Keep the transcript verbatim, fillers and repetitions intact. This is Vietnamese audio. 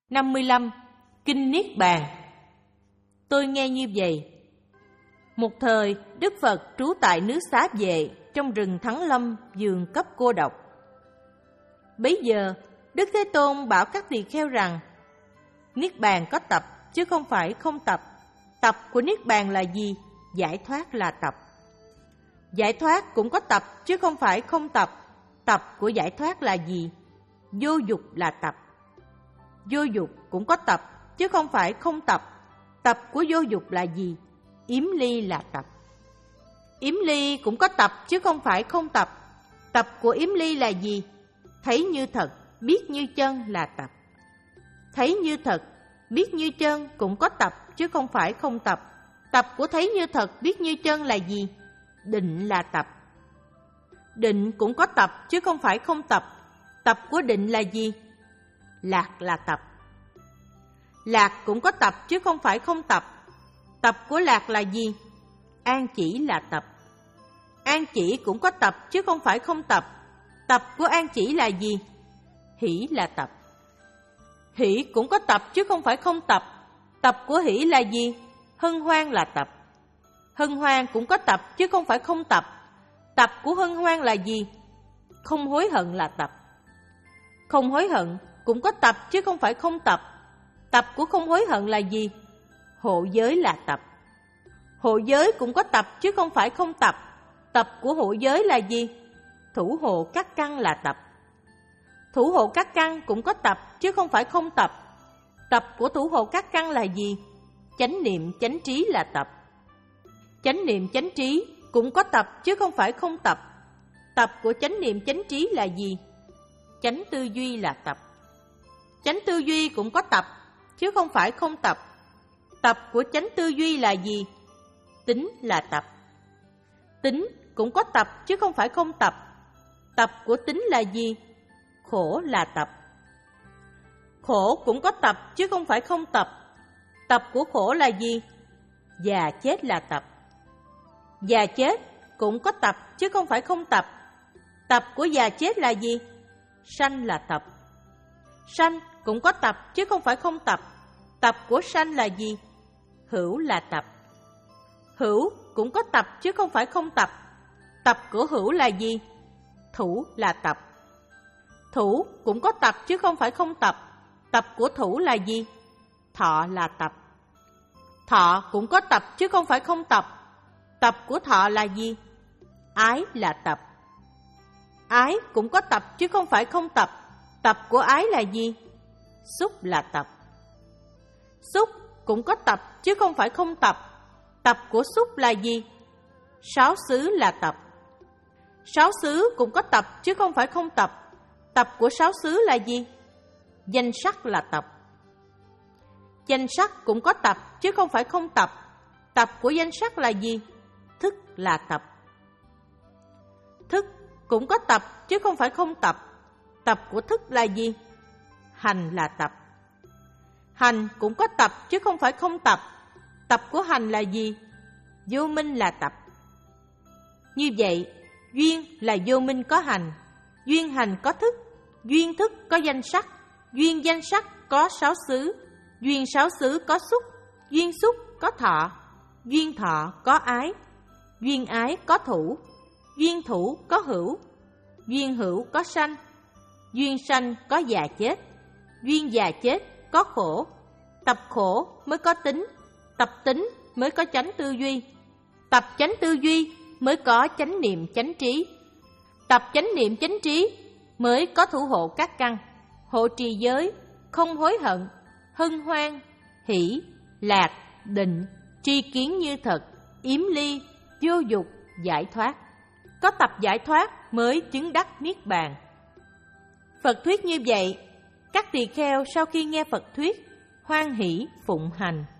năm mươi lăm. Kinh Niết Bàn. Tôi nghe như vậy. Một thời, Đức Phật trú tại nước Xá Vệ, trong rừng Thắng Lâm, vườn cấp cô độc. Bấy giờ, Đức Thế Tôn bảo các tỳ kheo rằng, Niết Bàn có tập, chứ không phải không tập. Tập của Niết Bàn là gì? Giải thoát là tập. Giải thoát cũng có tập, chứ không phải không tập. Tập của giải thoát là gì? Vô dục là tập. Vô dục cũng có tập, chứ không phải không tập. Tập của vô dục là gì? Yếm ly là tập. Yếm ly cũng có tập, chứ không phải không tập. Tập của yếm ly là gì? Thấy như thật, biết như chân là tập. Thấy như thật, biết như chân cũng có tập, chứ không phải không tập. Tập của thấy như thật, biết như chân là gì? Định là tập. Định cũng có tập, chứ không phải không tập. Tập của định là gì? Lạc là tập. Lạc cũng có tập, chứ không phải không tập. Tập của lạc là gì? An chỉ là tập. An chỉ cũng có tập, chứ không phải không tập. Tập của an chỉ là gì? Hỷ là tập. Hỷ cũng có tập, chứ không phải không tập. Tập của hỷ là gì? Hân hoan là tập. Hân hoan cũng có tập, chứ không phải không tập. Tập của hân hoan là gì? Không hối hận là tập. Không hối hận cũng có tập, chứ không phải không tập. Tập của không hối hận là gì? Hộ giới là tập. Hộ giới cũng có tập, chứ không phải không tập. Tập của hộ giới là gì? Thủ hộ các căn là tập. Thủ hộ các căn cũng có tập, chứ không phải không tập. Tập của thủ hộ các căn là gì? Chánh niệm chánh trí là tập. Chánh niệm chánh trí cũng có tập, chứ không phải không tập. Tập của chánh niệm chánh trí là gì? Chánh tư duy là tập. Chánh tư duy cũng có tập, chứ không phải không tập. Tập của chánh tư duy là gì? Tính là tập. Tính cũng có tập, chứ không phải không tập. Tập của tính là gì? Khổ là tập. Khổ cũng có tập, chứ không phải không tập. Tập của khổ là gì? Già chết là tập. Già chết cũng có tập, chứ không phải không tập. Tập của già chết là gì? Sanh là tập. Sanh cũng có tập, chứ không phải không tập. Tập của sanh là gì? Hữu là tập. Hữu cũng có tập, chứ không phải không tập. Tập của hữu là gì? Thủ là tập. Thủ cũng có tập, chứ không phải không tập. Tập của thủ là gì? Thọ là tập. Thọ cũng có tập, chứ không phải không tập. Tập của thọ là gì? Ái là tập. Ái cũng có tập, chứ không phải không tập. Tập của ái là gì? Xúc là tập. Xúc cũng có tập, chứ không phải không tập. Tập của xúc là gì? Sáu xứ là tập. Sáu xứ cũng có tập, chứ không phải không tập. Tập của sáu xứ là gì? Danh sắc là tập. Danh sắc cũng có tập, chứ không phải không tập. Tập của danh sắc là gì? Thức là tập. Thức cũng có tập, chứ không phải không tập. Tập của thức là gì? Hành là tập. Hành cũng có tập, chứ không phải không tập. Tập của hành là gì? Vô minh là tập. Như vậy, duyên là vô minh có hành, duyên hành có thức, duyên thức có danh sắc, duyên danh sắc có sáu xứ, duyên sáu xứ có xúc, duyên xúc có thọ, duyên thọ có ái, duyên ái có thủ, duyên thủ có hữu, duyên hữu có sanh, duyên sanh có già chết, duyên già chết có khổ. Tập khổ mới có tính, tập tính mới có chánh tư duy, tập chánh tư duy mới có chánh niệm chánh trí, tập chánh niệm chánh trí mới có thủ hộ các căn, hộ trì giới, không hối hận, hân hoan, hỷ, lạc, định, tri kiến như thật, yếm ly, vô dục, giải thoát. Có tập giải thoát mới chứng đắc Niết Bàn. Phật thuyết như vậy, các tỳ kheo sau khi nghe Phật thuyết, hoan hỷ phụng hành.